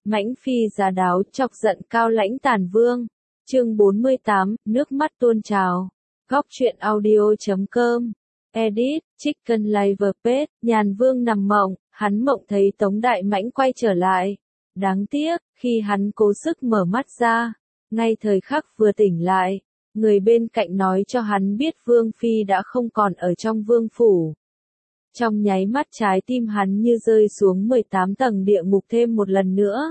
Mãnh phi giá đáo chọc giận Cao Lãnh Tàn Vương. Chương 48, nước mắt tuôn trào. Góc truyện audio.com. Edit, Chicken Live Page. Nhàn Vương nằm mộng, hắn mộng thấy Tống Đại Mãnh quay trở lại. Đáng tiếc, khi hắn cố sức mở mắt ra, ngay thời khắc vừa tỉnh lại, người bên cạnh nói cho hắn biết Vương Phi đã không còn ở trong vương phủ. Trong nháy mắt trái tim hắn như rơi xuống 18 tầng địa ngục thêm một lần nữa.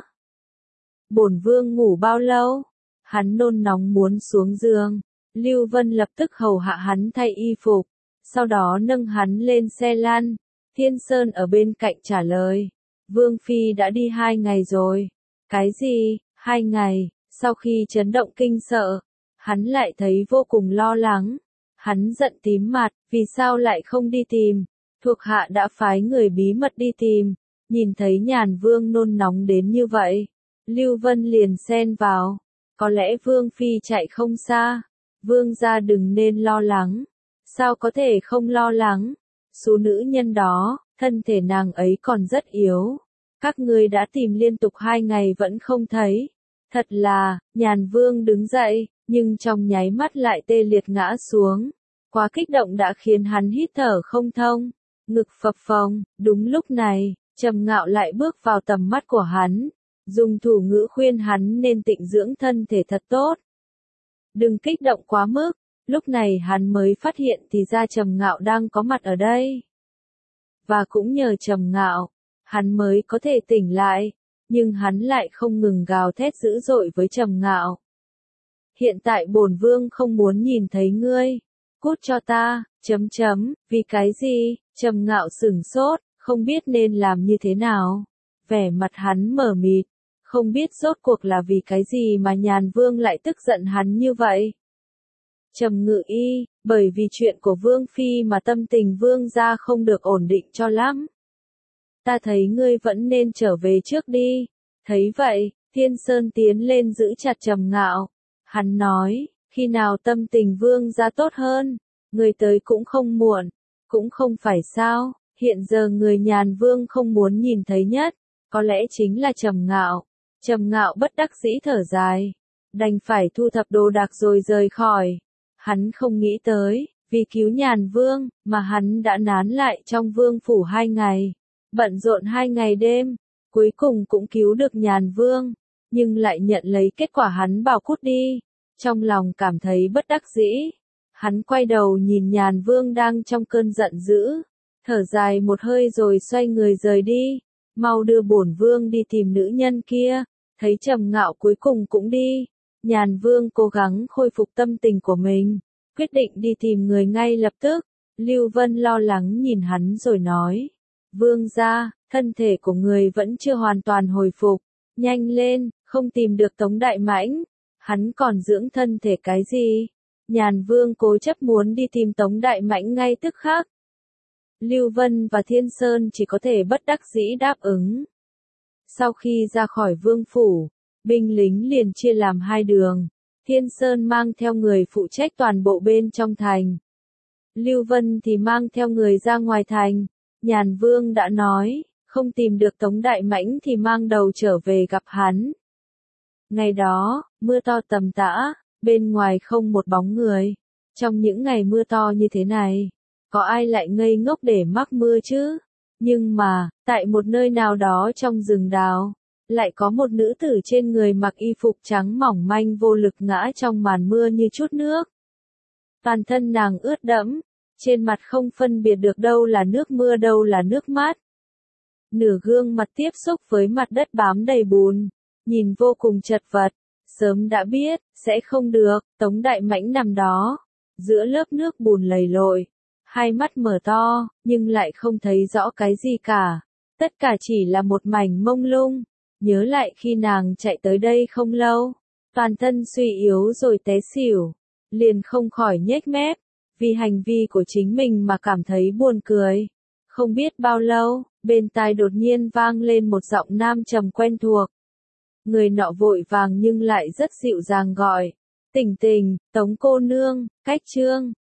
Bổn vương ngủ bao lâu? Hắn nôn nóng muốn xuống giường. Lưu Vân lập tức hầu hạ hắn thay y phục, sau đó nâng hắn lên xe lăn. Thiên Sơn ở bên cạnh trả lời. Vương Phi đã đi 2 ngày rồi. Cái gì? 2 ngày? Sau khi chấn động kinh sợ, hắn lại thấy vô cùng lo lắng. Hắn giận tím mặt, vì sao lại không đi tìm? Thuộc hạ đã phái người bí mật đi tìm. Nhìn thấy Nhàn Vương nôn nóng đến như vậy, Lưu Vân liền xen vào. Có lẽ Vương Phi chạy không xa. Vương gia đừng nên lo lắng. Sao có thể không lo lắng? Số nữ nhân đó, thân thể nàng ấy còn rất yếu. Các ngươi đã tìm liên tục 2 ngày vẫn không thấy. Thật là, Nhàn Vương đứng dậy, nhưng trong nháy mắt lại tê liệt ngã xuống. Quá kích động đã khiến hắn hít thở không thông. Ngực phập phồng. Đúng lúc này, Trầm Ngạo lại bước vào tầm mắt của hắn. Dùng thủ ngữ khuyên hắn nên tịnh dưỡng thân thể thật tốt. Đừng kích động quá mức. Lúc này hắn mới phát hiện thì ra Trầm Ngạo đang có mặt ở đây. Và cũng nhờ Trầm Ngạo, hắn mới có thể tỉnh lại. Nhưng hắn lại không ngừng gào thét dữ dội với Trầm Ngạo. Hiện tại bổn vương không muốn nhìn thấy ngươi. Cút cho ta, vì cái gì? Trầm Ngạo sửng sốt, không biết nên làm như thế nào. Vẻ mặt hắn mờ mịt, không biết rốt cuộc là vì cái gì mà Nhàn Vương lại tức giận hắn như vậy. Trầm Ngự Y, bởi vì chuyện của Vương Phi mà tâm tình Vương gia không được ổn định cho lắm. Ta thấy ngươi vẫn nên trở về trước đi. Thấy vậy, Thiên Sơn tiến lên giữ chặt Trầm Ngạo. Hắn nói, khi nào tâm tình Vương gia tốt hơn, ngươi tới cũng không muộn. Cũng không phải sao, hiện giờ người Nhàn Vương không muốn nhìn thấy nhất, có lẽ chính là Trầm Ngạo. Trầm Ngạo bất đắc dĩ thở dài, đành phải thu thập đồ đạc rồi rời khỏi. Hắn không nghĩ tới, vì cứu Nhàn Vương, mà hắn đã nán lại trong vương phủ 2 ngày, bận rộn 2 ngày đêm, cuối cùng cũng cứu được Nhàn Vương, nhưng lại nhận lấy kết quả hắn bảo cút đi. Trong lòng cảm thấy bất đắc dĩ, hắn quay đầu nhìn Nhàn Vương đang trong cơn giận dữ, thở dài một hơi rồi xoay người rời đi. Mau đưa bổn vương đi tìm nữ nhân kia. Thấy Trầm Ngạo cuối cùng cũng đi, Nhàn Vương cố gắng khôi phục tâm tình của mình, quyết định đi tìm người ngay lập tức. Lưu Vân lo lắng nhìn hắn rồi nói, Vương gia, thân thể của người vẫn chưa hoàn toàn hồi phục, nhanh lên, không tìm được Tống Đại Mãnh, hắn còn dưỡng thân thể cái gì? Nhàn Vương cố chấp muốn đi tìm Tống Đại Mãnh ngay tức khắc. Lưu Vân và Thiên Sơn chỉ có thể bất đắc dĩ đáp ứng. Sau khi ra khỏi vương phủ, binh lính liền chia làm 2 đường. Thiên Sơn mang theo người phụ trách toàn bộ bên trong thành. Lưu Vân thì mang theo người ra ngoài thành. Nhàn Vương đã nói, không tìm được Tống Đại Mãnh thì mang đầu trở về gặp hắn. Ngày đó, mưa to tầm tã, bên ngoài không một bóng người. Trong những ngày mưa to như thế này, có ai lại ngây ngốc để mắc mưa chứ? Nhưng mà, tại một nơi nào đó trong rừng đào, lại có một nữ tử trên người mặc y phục trắng mỏng manh vô lực ngã trong màn mưa như chút nước. Toàn thân nàng ướt đẫm, trên mặt không phân biệt được đâu là nước mưa đâu là nước mắt. Nửa gương mặt tiếp xúc với mặt đất bám đầy bùn, nhìn vô cùng chật vật. Sớm đã biết, sẽ không được, Tống Đại Mãnh nằm đó, giữa lớp nước bùn lầy lội. 2 mắt mở to, nhưng lại không thấy rõ cái gì cả. Tất cả chỉ là một mảnh mông lung. Nhớ lại khi nàng chạy tới đây không lâu, toàn thân suy yếu rồi té xỉu, liền không khỏi nhếch mép, vì hành vi của chính mình mà cảm thấy buồn cười. Không biết bao lâu, bên tai đột nhiên vang lên một giọng nam trầm quen thuộc. Người nọ vội vàng nhưng lại rất dịu dàng gọi, Tỉnh Tỉnh, Tống cô nương, Cách Trương.